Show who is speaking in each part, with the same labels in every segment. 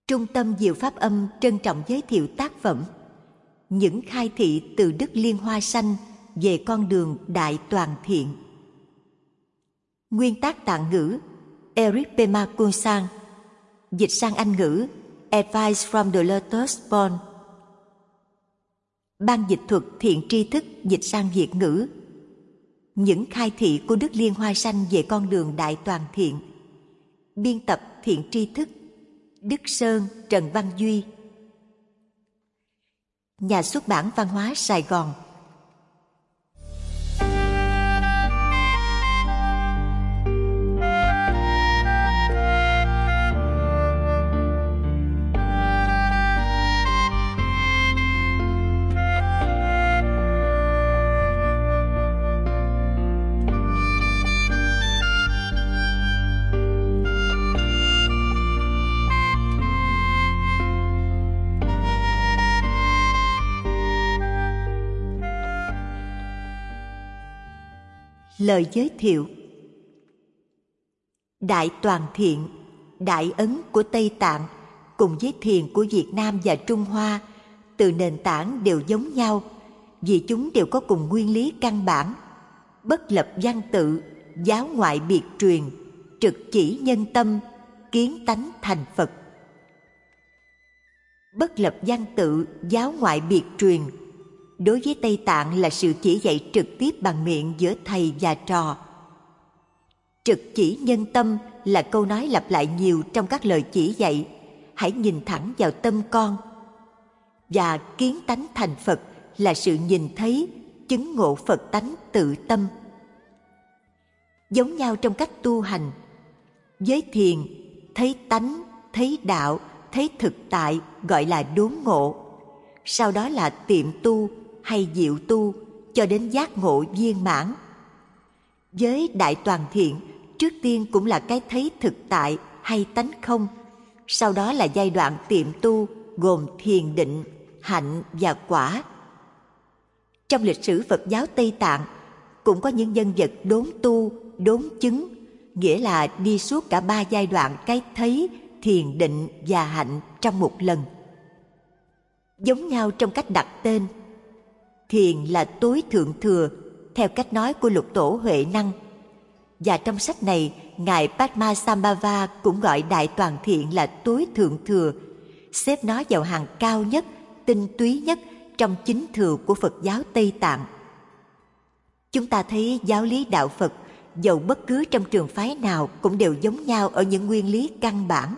Speaker 1: Trung tâm Diệu Pháp Âm trân trọng giới thiệu tác phẩm Những khai thị từ Đức Liên Hoa Sanh về con đường Đại Toàn Thiện. Nguyên tác Tạng ngữ Eric Pema Kunsang, dịch sang Anh ngữ Advice from the Lotus Pond. Ban dịch thuật Thiện Tri Thức dịch sang Việt ngữ Những khai thị của Đức Liên Hoa Sanh về con đường Đại Toàn Thiện. Biên tập Thiện Tri Thức, Đức Sơn, Trần Văn Duy. Nhà xuất bản Văn hóa Sài Gòn. Lời giới thiệu. Đại Toàn Thiện, Đại Ấn của Tây Tạng cùng với thiền của Việt Nam và Trung Hoa từ nền tảng đều giống nhau vì chúng đều có cùng nguyên lý căn bản: bất lập văn tự, giáo ngoại biệt truyền, trực chỉ nhân tâm, kiến tánh thành Phật. Bất lập văn tự, giáo ngoại biệt truyền đối với Tây Tạng là sự chỉ dạy trực tiếp bằng miệng giữa thầy và trò. Trực chỉ nhân tâm là câu nói lặp lại nhiều trong các lời chỉ dạy: hãy nhìn thẳng vào tâm con. Và kiến tánh thành Phật là sự nhìn thấy, chứng ngộ Phật tánh tự tâm. Giống nhau trong cách tu hành. Với thiền, thấy tánh, thấy đạo, thấy thực tại gọi là đốn ngộ. Sau đó là tiệm tu hay diệu tu cho đến giác ngộ viên mãn. Với Đại Toàn Thiện, trước tiên cũng là cái thấy thực tại hay tánh không. Sau đó là giai đoạn tiệm tu gồm thiền định, hạnh và quả. Trong lịch sử Phật giáo Tây Tạng cũng có những nhân vật đốn tu, đốn chứng, nghĩa là đi suốt cả ba giai đoạn cái thấy, thiền định và hạnh trong một lần. Giống nhau trong cách đặt tên. Thiền là tối thượng thừa theo cách nói của Lục Tổ Huệ Năng. Và trong sách này, Ngài Padmasambhava cũng gọi Đại Toàn Thiện là tối thượng thừa, xếp nó vào hàng cao nhất, tinh túy nhất trong chính thừa của Phật giáo Tây Tạng. Chúng ta thấy giáo lý đạo Phật, dầu bất cứ trong trường phái nào cũng đều giống nhau ở những nguyên lý căn bản.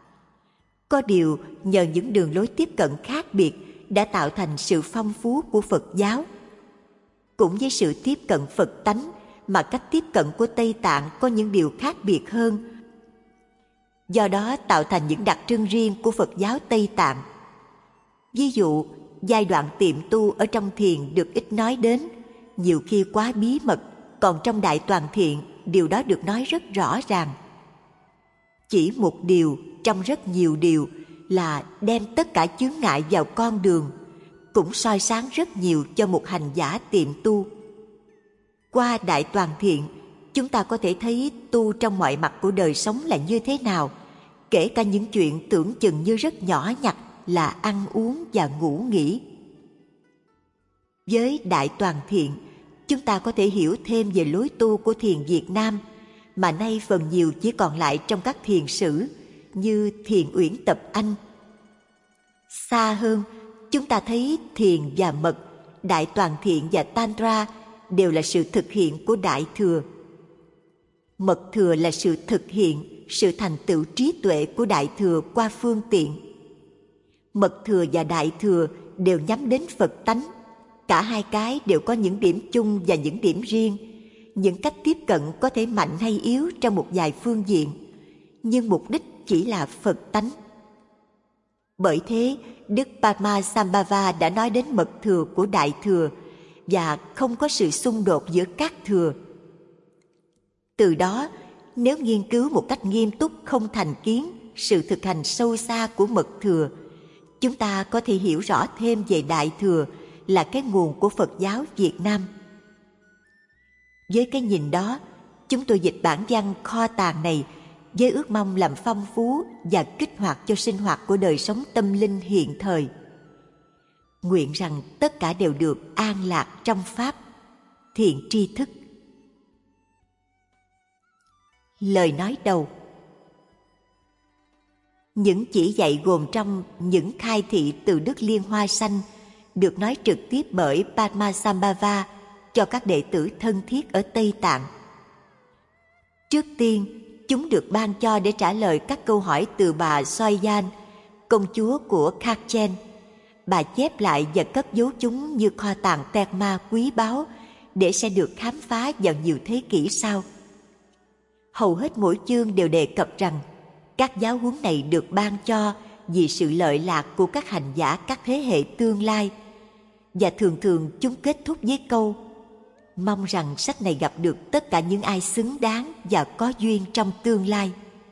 Speaker 1: Có điều, nhờ những đường lối tiếp cận khác biệt đã tạo thành sự phong phú của Phật giáo. Cũng với sự tiếp cận Phật tánh mà cách tiếp cận của Tây Tạng có những điều khác biệt hơn. Do đó tạo thành những đặc trưng riêng của Phật giáo Tây Tạng. Ví dụ, giai đoạn tiệm tu ở trong thiền được ít nói đến, nhiều khi quá bí mật, còn trong Đại Toàn Thiện, điều đó được nói rất rõ ràng. Chỉ một điều trong rất nhiều điều là đem tất cả chướng ngại vào con đường, cũng soi sáng rất nhiều cho một hành giả tiệm tu. Qua Đại Toàn Thiện, chúng ta có thể thấy tu trong mọi mặt của đời sống là như thế nào, kể cả những chuyện tưởng chừng như rất nhỏ nhặt là ăn uống và ngủ nghỉ. Với Đại Toàn Thiện, chúng ta có thể hiểu thêm về lối tu của thiền Việt Nam, mà nay phần nhiều chỉ còn lại trong các thiền sử như Thiền Uyển Tập Anh. Xa hơn, chúng ta thấy thiền và mật, Đại Toàn Thiện và Tantra đều là sự thực hiện của Đại Thừa. Mật Thừa là sự thực hiện, sự thành tựu trí tuệ của Đại Thừa qua phương tiện. Mật Thừa và Đại Thừa đều nhắm đến Phật tánh. Cả hai cái đều có những điểm chung và những điểm riêng. Những cách tiếp cận có thể mạnh hay yếu trong một vài phương diện, nhưng mục đích chỉ là Phật tánh. Bởi thế, Đức Padmasambhava đã nói đến mật thừa của Đại Thừa và không có sự xung đột giữa các thừa. Từ đó, nếu nghiên cứu một cách nghiêm túc không thành kiến sự thực hành sâu xa của mật thừa, chúng ta có thể hiểu rõ thêm về Đại Thừa là cái nguồn của Phật giáo Việt Nam. Với cái nhìn đó, chúng tôi dịch bản văn kho tàng này với ước mong làm phong phú và kích hoạt cho sinh hoạt của đời sống tâm linh hiện thời. Nguyện rằng tất cả đều được an lạc trong Pháp, thiện tri thức. Lời nói đầu. Những chỉ dạy gồm trong những khai thị từ Đức Liên Hoa Sanh được nói trực tiếp bởi Padmasambhava cho các đệ tử thân thiết ở Tây Tạng. Trước tiên, chúng được ban cho để trả lời các câu hỏi từ bà Soyan, công chúa của Khachen. Bà chép lại và cất giấu chúng như kho tàng Terma quý báu để sẽ được khám phá vào nhiều thế kỷ sau. Hầu hết mỗi chương đều đề cập rằng các giáo huấn này được ban cho vì sự lợi lạc của các hành giả các thế hệ tương lai, và thường thường chúng kết thúc với câu mong rằng sách này gặp được tất cả những ai xứng đáng và có duyên trong tương lai.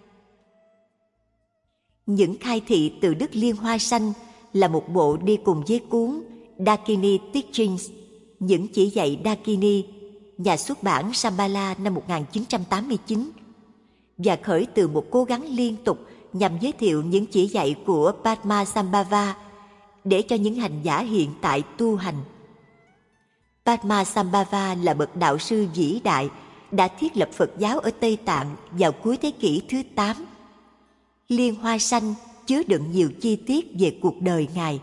Speaker 1: Những khai thị từ Đức Liên Hoa Sanh là một bộ đi cùng với cuốn Dakini Teachings, những chỉ dạy Dakini, nhà xuất bản Shambhala năm 1989, và khởi từ một cố gắng liên tục nhằm giới thiệu những chỉ dạy của Padmasambhava để cho những hành giả hiện tại tu hành. Padmasambhava là bậc đạo sư vĩ đại đã thiết lập Phật giáo ở Tây Tạng vào cuối thế kỷ thứ 8. Liên Hoa Sanh chứa đựng nhiều chi tiết về cuộc đời Ngài.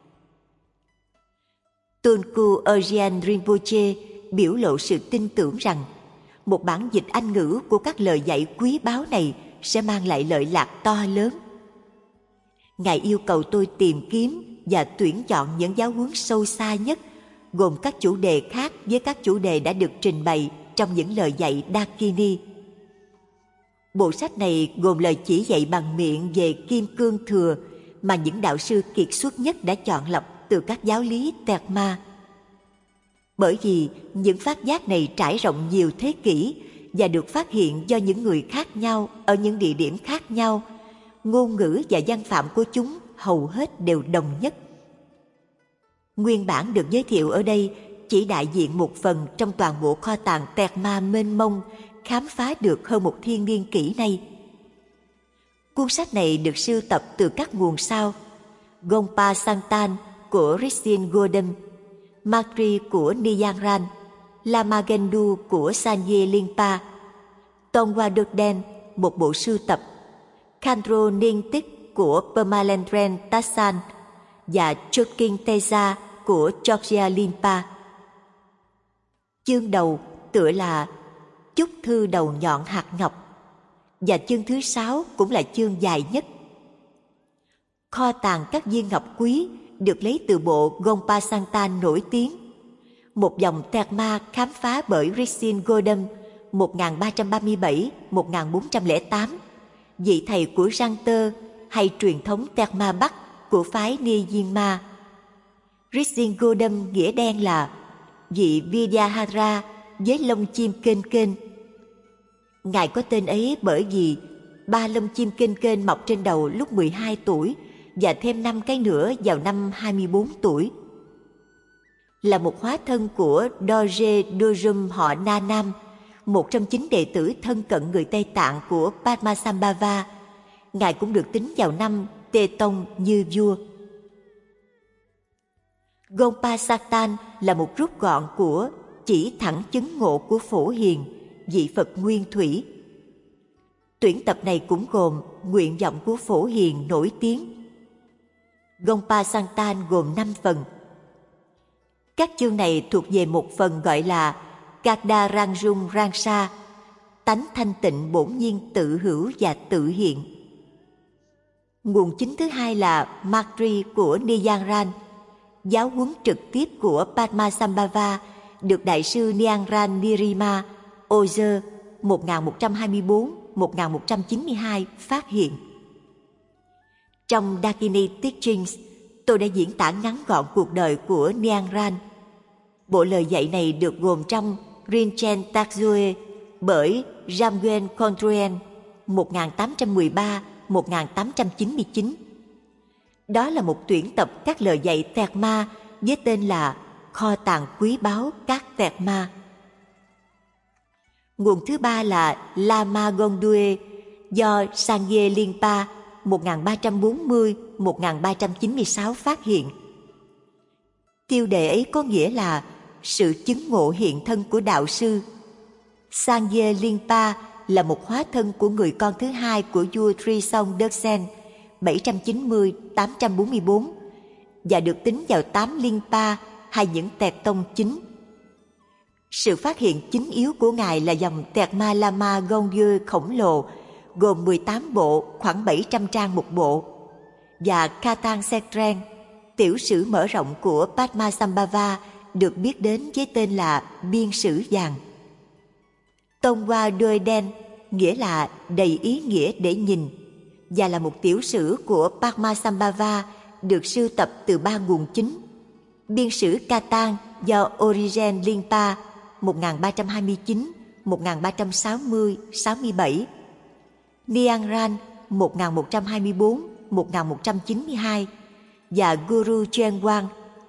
Speaker 1: Tunku Urgyen Rinpoche biểu lộ sự tin tưởng rằng một bản dịch Anh ngữ của các lời dạy quý báu này sẽ mang lại lợi lạc to lớn. Ngài yêu cầu tôi tìm kiếm và tuyển chọn những giáo huấn sâu xa nhất, gồm các chủ đề khác với các chủ đề đã được trình bày trong những lời dạy Dakini. Bộ sách này gồm lời chỉ dạy bằng miệng về Kim Cương Thừa mà những đạo sư kiệt xuất nhất đã chọn lọc từ các giáo lý Terma. Bởi vì những phát giác này trải rộng nhiều thế kỷ và được phát hiện do những người khác nhau ở những địa điểm khác nhau, ngôn ngữ và văn phạm của chúng hầu hết đều đồng nhất. Nguyên bản được giới thiệu ở đây chỉ đại diện một phần trong toàn bộ kho tàng Terma mênh mông khám phá được hơn một thiên niên kỷ nay. Cuốn sách này được sưu tập từ các nguồn sau: Gompa Santan của Rizin Godem, Matri của Niyangran, Lama Gendu của Sanye Linpa, Tongwa Dokden, một bộ sưu tập, Khandro Ninh-tích của Permalendren Tassan và Choking Teza của Georgia Linpa. Chương đầu tựa là Chúc thư đầu nhọn hạt ngọc, và chương thứ 6 cũng là chương dài nhất. Kho tàng các viên ngọc quý được lấy từ bộ Gompa Santan nổi tiếng, một dòng Terma khám phá bởi Rizin Godem 1337-1408, vị thầy của Rangter hay truyền thống Terma Bắc của phái Niyinma. Rizin Godem nghĩa đen là vị Vidyahara với lông chim kênh kênh. Ngài có tên ấy bởi vì 3 lông chim kênh kênh mọc trên đầu lúc 12 tuổi và thêm 5 cái nữa vào năm 24 tuổi. Là một hóa thân của Dorje Dorum họ Na Nam, một trong 9 đệ tử thân cận người Tây Tạng của Padmasambhava, Ngài cũng được tính vào năm Tê Tông như vua. Gompa Satan là một rút gọn của chỉ thẳng chứng ngộ của Phổ Hiền, vị Phật Nguyên Thủy. Tuyển tập này cũng gồm nguyện vọng của Phổ Hiền nổi tiếng. Gompa Santan gồm 5 phần. Các chương này thuộc về một phần gọi là Kagda Rangjung Rangsa, tánh thanh tịnh bổn nhiên tự hữu và tự hiện. Nguồn chính thứ hai là Matri của Niyangran, giáo huấn trực tiếp của Padmasambhava được Đại sư Nyangran Nirima Ozer 1124-1192 phát hiện. Trong Dakini Teachings, tôi đã diễn tả ngắn gọn cuộc đời của Nyangran. Bộ lời dạy này được gồm trong Rinchen Taksue bởi Ramguen Kondruen 1813-1899. Đó là một tuyển tập các lời dạy Terma với tên là Kho tàng quý báu các Terma. Nguồn thứ ba là Lama Gondue, do Sangye Linpa 1340-1396 phát hiện. Tiêu đề ấy có nghĩa là sự chứng ngộ hiện thân của đạo sư. Sangye Linpa là một hóa thân của người con thứ hai của vua Trisong Deksen 790-844 và được tính vào 8 Linpa hay những tẹt tông chính. Sự phát hiện chính yếu của Ngài là dòng Tẹt Ma Lama Gongye khổng lồ gồm 18 bộ, khoảng 700 trang một bộ, và Katang Setren, tiểu sử mở rộng của Padmasambhava, được biết đến với tên là biên sử vàng. Tongwa Doeden nghĩa là đầy ý nghĩa để nhìn, và là một tiểu sử của Padmasambhava được sưu tập từ 3 nguồn chính. Biên sử Katang do Origen Linpa 1329-1360-67, Niang Ran 1124-1192 và Guru Chen Quang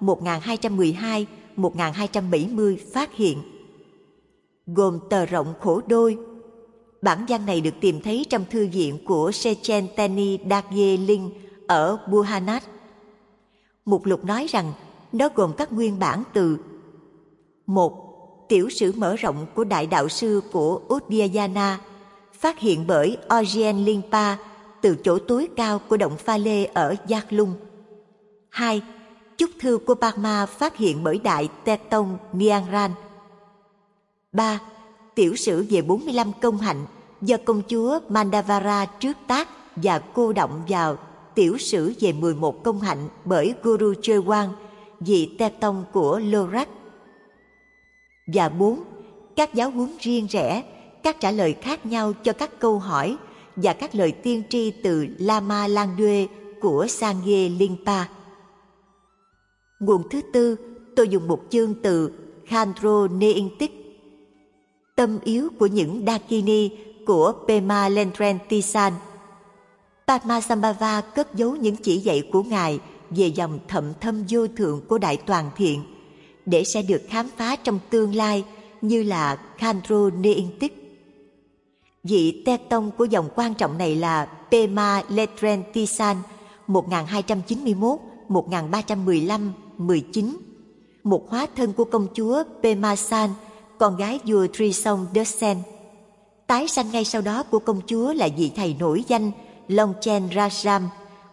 Speaker 1: 1212-1270 phát hiện, gồm tờ rộng khổ đôi. Bản văn này được tìm thấy trong thư viện của Sechen Teni Dakye Linh ở Buhanat. Mục lục nói rằng nó gồm các nguyên bản từ: 1. Tiểu sử mở rộng của Đại Đạo Sư của Udayana, phát hiện bởi Orgyen Linpa từ chỗ tối cao của động Pha Lê ở Giác Lung. 2. Chúc thư của Parma phát hiện bởi Đại Tê Tông Niang Ran. 3. Tiểu sử về 45 công hạnh do công chúa Mandavara trước tác và cô động vào tiểu sử về 11 công hạnh bởi Guru Chöwang, vị Tê Tông của Lorak. Và 4. Các giáo huấn riêng rẽ, các trả lời khác nhau cho các câu hỏi và các lời tiên tri từ Lama Langdue của Sangye Linpa. Nguồn thứ tư, tôi dùng một chương từ Khandro Neintik. Tâm yếu của những Dakini của Pema Lentren Tisan. Padmasambhava cất giấu những chỉ dạy của Ngài về dòng thậm thâm vô thượng của Đại Toàn Thiện, để sẽ được khám phá trong tương lai như là Khandro Neintik. Vị Tê Tông của dòng quan trọng này là Pema Lentren Tisan 1291-1315-19, một hóa thân của công chúa Pema San, con gái vua Trisong Deksen. Tái sanh ngay sau đó của công chúa là vị thầy nổi danh Longchen Rajam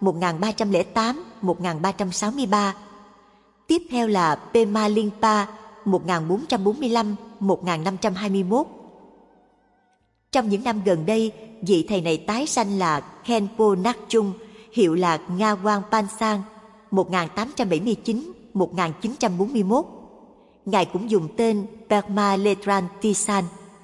Speaker 1: 1308-1363. Tiếp theo là Pema Linpa 1445-1521. Trong những năm gần đây, vị thầy này tái sanh là Khenpo Nakchung, hiệu là Nga Quang Pansang 1879-1941. Ngài cũng dùng tên Perma Letran Tisan.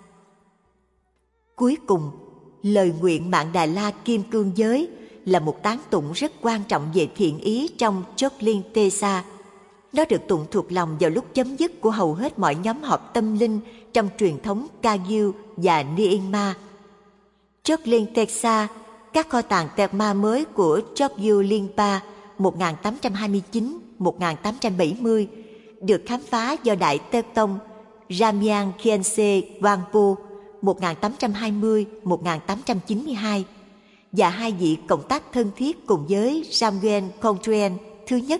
Speaker 1: Cuối cùng, lời nguyện Mạng Đà La Kim Cương Giới là một tán tụng rất quan trọng về thiện ý trong Choklin Tesa. Nó được tụng thuộc lòng vào lúc chấm dứt của hầu hết mọi nhóm họp tâm linh trong truyền thống Kagyu và Nyingma. Choklin Tesa, các kho tàng Terma mới của Chokyu Linpa 1829-1870, được khám phá do Đại Tê Tông Ramyang Khyentse Wangpo 1820-1892 và hai vị cộng tác thân thiết cùng với Samuel Contrien thứ nhất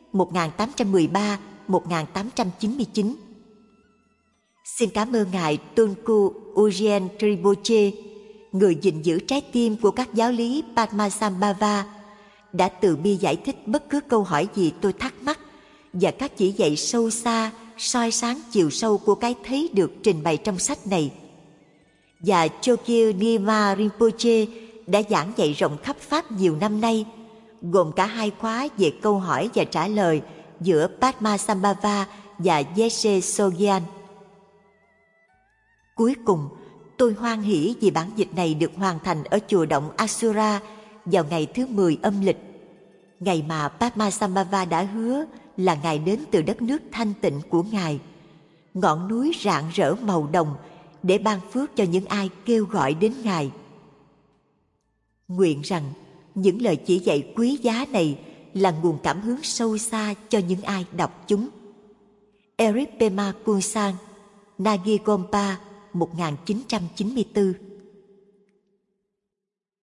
Speaker 1: 1813-1899. Xin cảm ơn Ngài Tunku Urgyen Triboche, người gìn giữ trái tim của các giáo lý Padmasambhava, đã từ bi giải thích bất cứ câu hỏi gì tôi thắc mắc, và các chỉ dạy sâu xa, soi sáng chiều sâu của cái thấy được trình bày trong sách này. Và Chokyu Nyingma Rinpoche đã giảng dạy rộng khắp Pháp nhiều năm nay, gồm cả 2 khóa về câu hỏi và trả lời giữa Padmasambhava và Yeshe Sogyan. Cuối cùng, tôi hoan hỉ vì bản dịch này được hoàn thành ở chùa động Asura vào ngày thứ 10 âm lịch, ngày mà Padmasambhava đã hứa là Ngài đến từ đất nước thanh tịnh của Ngài, ngọn núi rạng rỡ màu đồng, để ban phước cho những ai kêu gọi đến Ngài. Nguyện rằng những lời chỉ dạy quý giá này là nguồn cảm hứng sâu xa cho những ai đọc chúng. Eric Pema Kunsang, Nagi Gompa, 1994.